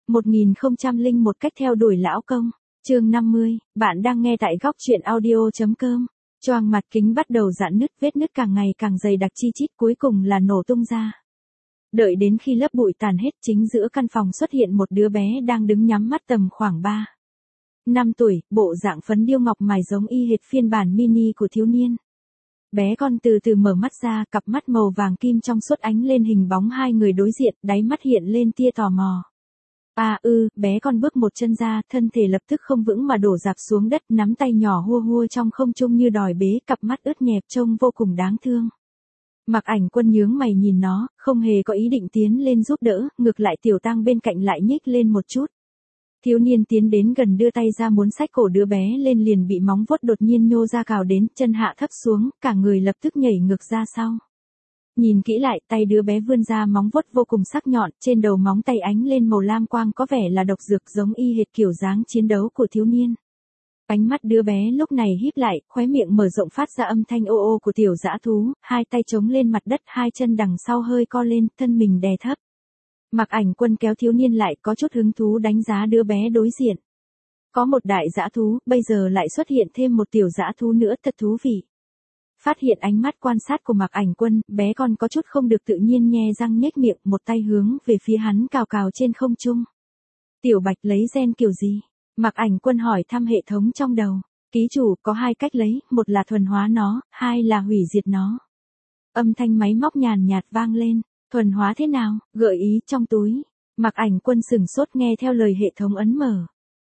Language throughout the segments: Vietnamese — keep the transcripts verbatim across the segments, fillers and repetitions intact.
một nghìn không trăm lẻ một cách theo đuổi lão công. Chương năm mươi, bạn đang nghe tại góc truyện audio chấm com. Choang mặt kính bắt đầu rạn nứt, vết nứt càng ngày càng dày đặc chi chít, cuối cùng là nổ tung ra. Đợi đến khi lớp bụi tàn hết, chính giữa căn phòng xuất hiện một đứa bé đang đứng nhắm mắt tầm khoảng ba năm tuổi, bộ dạng phấn điêu ngọc mài giống y hệt phiên bản mini của thiếu niên. Bé con từ từ mở mắt ra, cặp mắt màu vàng kim trong suốt ánh lên hình bóng hai người đối diện, đáy mắt hiện lên tia tò mò. À ư, bé con bước một chân ra, thân thể lập tức không vững mà đổ dạp xuống đất, nắm tay nhỏ hua hua trong không trung như đòi bế, cặp mắt ướt nhẹp trông vô cùng đáng thương. Mặc Ảnh Quân nhướng mày nhìn nó, không hề có ý định tiến lên giúp đỡ, ngược lại Tiểu Tang bên cạnh lại nhích lên một chút. Thiếu niên tiến đến gần đưa tay ra muốn xách cổ đứa bé lên liền bị móng vuốt đột nhiên nhô ra cào đến, chân hạ thấp xuống, cả người lập tức nhảy ngược ra sau. Nhìn kỹ lại, tay đứa bé vươn ra móng vuốt vô cùng sắc nhọn, trên đầu móng tay ánh lên màu lam quang có vẻ là độc dược giống y hệt kiểu dáng chiến đấu của thiếu niên. Ánh mắt đứa bé lúc này híp lại, khóe miệng mở rộng phát ra âm thanh ô ô của tiểu dã thú, hai tay chống lên mặt đất, hai chân đằng sau hơi co lên, thân mình đè thấp. Mặc Ảnh Quân kéo thiếu niên lại, có chút hứng thú đánh giá đứa bé đối diện. Có một đại dã thú, bây giờ lại xuất hiện thêm một tiểu dã thú nữa, thật thú vị. Phát hiện ánh mắt quan sát của Mặc Ảnh Quân, bé con có chút không được tự nhiên nhe răng nhếch miệng, một tay hướng về phía hắn cào cào trên không trung. Tiểu Bạch lấy gen kiểu gì? Mặc Ảnh Quân hỏi thăm hệ thống trong đầu. Ký chủ, có hai cách lấy, một là thuần hóa nó, hai là hủy diệt nó. Âm thanh máy móc nhàn nhạt vang lên. Thuần hóa thế nào? Gợi ý trong túi. Mặc Ảnh Quân sửng sốt nghe theo lời hệ thống ấn mở.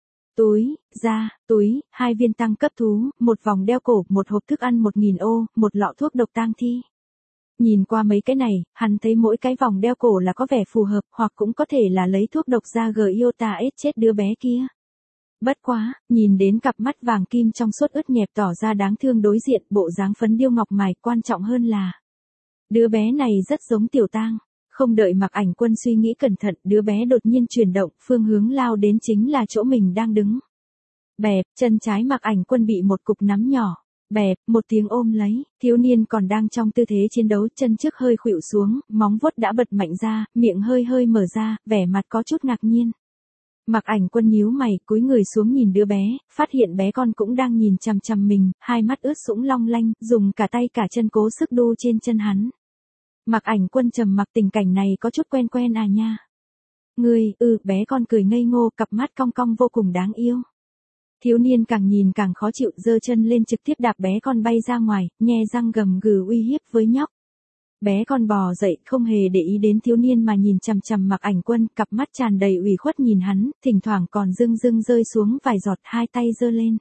Túi, da, túi, hai viên tăng cấp thú, một vòng đeo cổ, một hộp thức ăn một nghìn ô, một lọ thuốc độc tang thi. Nhìn qua mấy cái này, hắn thấy mỗi cái vòng đeo cổ là có vẻ phù hợp, hoặc cũng có thể là lấy thuốc độc ra gờ iota ết chết đứa bé kia. Bất quá, nhìn đến cặp mắt vàng kim trong suốt ướt nhẹp tỏ ra đáng thương đối diện, bộ dáng phấn điêu ngọc mài, quan trọng hơn là đứa bé này rất giống Tiểu Tang. Không đợi Mặc Ảnh Quân suy nghĩ cẩn thận, đứa bé đột nhiên chuyển động, phương hướng lao đến chính là chỗ mình đang đứng. Bẹp, chân trái Mặc Ảnh Quân bị một cục nắm nhỏ. Bẹp, một tiếng ôm lấy, thiếu niên còn đang trong tư thế chiến đấu, chân trước hơi khuỵu xuống, móng vuốt đã bật mạnh ra, miệng hơi hơi mở ra, vẻ mặt có chút ngạc nhiên. Mặc Ảnh Quân nhíu mày, cúi người xuống nhìn đứa bé, phát hiện bé con cũng đang nhìn chằm chằm mình, hai mắt ướt sũng long lanh, dùng cả tay cả chân cố sức đu trên chân hắn. Mặc Ảnh Quân trầm mặc, tình cảnh này có chút quen quen à nha. Ngươi, ừ, bé con cười ngây ngô, cặp mắt cong cong vô cùng đáng yêu. Thiếu niên càng nhìn càng khó chịu, giơ chân lên trực tiếp đạp bé con bay ra ngoài, nhe răng gầm gừ uy hiếp với nhóc. Bé con bò dậy, không hề để ý đến thiếu niên mà nhìn chằm chằm Mặc Ảnh Quân, cặp mắt tràn đầy ủy khuất nhìn hắn, thỉnh thoảng còn rưng rưng rơi xuống vài giọt, hai tay giơ lên.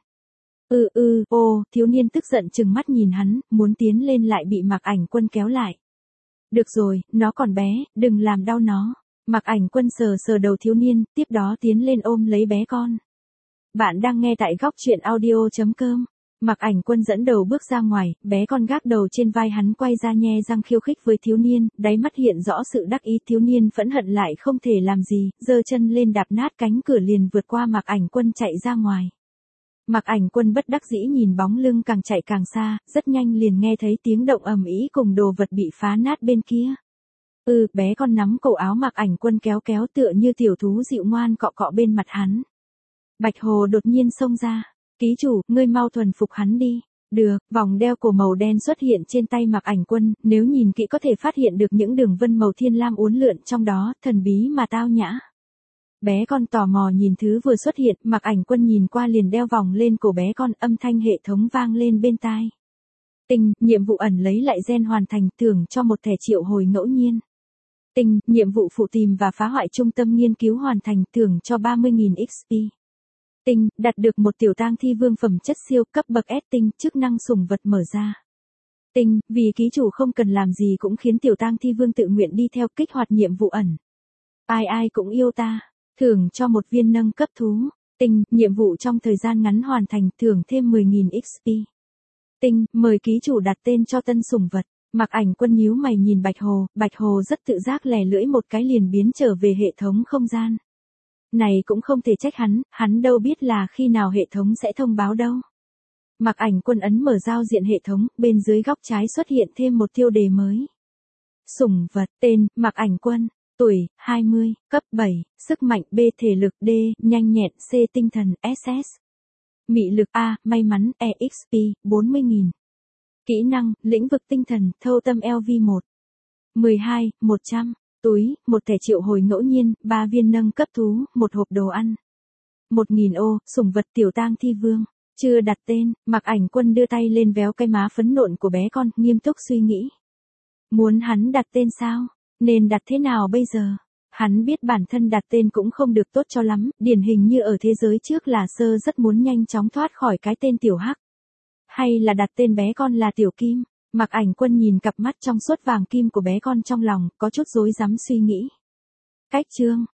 Ừ ừ, ô, thiếu niên tức giận trừng mắt nhìn hắn, muốn tiến lên lại bị Mặc Ảnh Quân kéo lại. Được rồi, nó còn bé, đừng làm đau nó. Mặc Ảnh Quân sờ sờ đầu thiếu niên, tiếp đó tiến lên ôm lấy bé con. Bạn đang nghe tại góc truyện audio chấm com. Mặc Ảnh Quân dẫn đầu bước ra ngoài, bé con gác đầu trên vai hắn quay ra nhe răng khiêu khích với thiếu niên, đáy mắt hiện rõ sự đắc ý. Thiếu niên phẫn hận lại không thể làm gì, giơ chân lên đạp nát cánh cửa liền vượt qua Mặc Ảnh Quân chạy ra ngoài. Mặc Ảnh Quân bất đắc dĩ nhìn bóng lưng càng chạy càng xa, rất nhanh liền nghe thấy tiếng động ầm ĩ cùng đồ vật bị phá nát bên kia. Ừ, bé con nắm cổ áo Mặc Ảnh Quân kéo kéo tựa như tiểu thú dịu ngoan cọ cọ bên mặt hắn. Bạch Hồ đột nhiên xông ra. Ký chủ, ngươi mau thuần phục hắn đi. Được, vòng đeo cổ màu đen xuất hiện trên tay Mặc Ảnh Quân, nếu nhìn kỹ có thể phát hiện được những đường vân màu thiên lam uốn lượn trong đó, thần bí mà tao nhã. Bé con tò mò nhìn thứ vừa xuất hiện, Mặc Ảnh Quân nhìn qua liền đeo vòng lên cổ bé con, âm thanh hệ thống vang lên bên tai. Tinh, nhiệm vụ ẩn lấy lại gen hoàn thành, thưởng cho một thẻ triệu hồi ngẫu nhiên. Tinh, nhiệm vụ phụ tìm và phá hoại trung tâm nghiên cứu hoàn thành, thưởng cho ba mươi nghìn ích pê. Tinh, đạt được một tiểu tang thi vương phẩm chất siêu cấp bậc S. Tinh, chức năng sủng vật mở ra. Tinh, vì ký chủ không cần làm gì cũng khiến tiểu tang thi vương tự nguyện đi theo, kích hoạt nhiệm vụ ẩn. Ai ai cũng yêu ta. Thưởng cho một viên nâng cấp thú. Tinh, nhiệm vụ trong thời gian ngắn hoàn thành, thưởng thêm mười nghìn ích pê. Tinh, mời ký chủ đặt tên cho tân sủng vật. Mặc Ảnh Quân nhíu mày nhìn Bạch Hồ, Bạch Hồ rất tự giác lè lưỡi một cái liền biến trở về hệ thống không gian. Này cũng không thể trách hắn, hắn đâu biết là khi nào hệ thống sẽ thông báo đâu. Mặc Ảnh Quân ấn mở giao diện hệ thống, bên dưới góc trái xuất hiện thêm một tiêu đề mới. Sủng vật, tên, Mặc Ảnh Quân. Tuổi, hai mươi, cấp bảy, sức mạnh B thể lực D, nhanh nhẹn C tinh thần S S. Mị lực A, may mắn E X P, bốn mươi nghìn. Kỹ năng, lĩnh vực tinh thần, thâu tâm L V một. mười hai, một trăm. Túi, một thẻ triệu hồi ngẫu nhiên, ba viên nâng cấp thú, một hộp đồ ăn. một nghìn ô, sủng vật tiểu tang thi vương. Chưa đặt tên, Mặc Ảnh Quân đưa tay lên véo cái má phấn nộn của bé con, nghiêm túc suy nghĩ. Muốn hắn đặt tên sao? Nên đặt thế nào bây giờ? Hắn biết bản thân đặt tên cũng không được tốt cho lắm, điển hình như ở thế giới trước là Sơ rất muốn nhanh chóng thoát khỏi cái tên Tiểu Hắc. Hay là đặt tên bé con là Tiểu Kim? Mặc Ảnh Quân nhìn cặp mắt trong suốt vàng kim của bé con trong lòng, có chút rối rắm suy nghĩ. Cách chương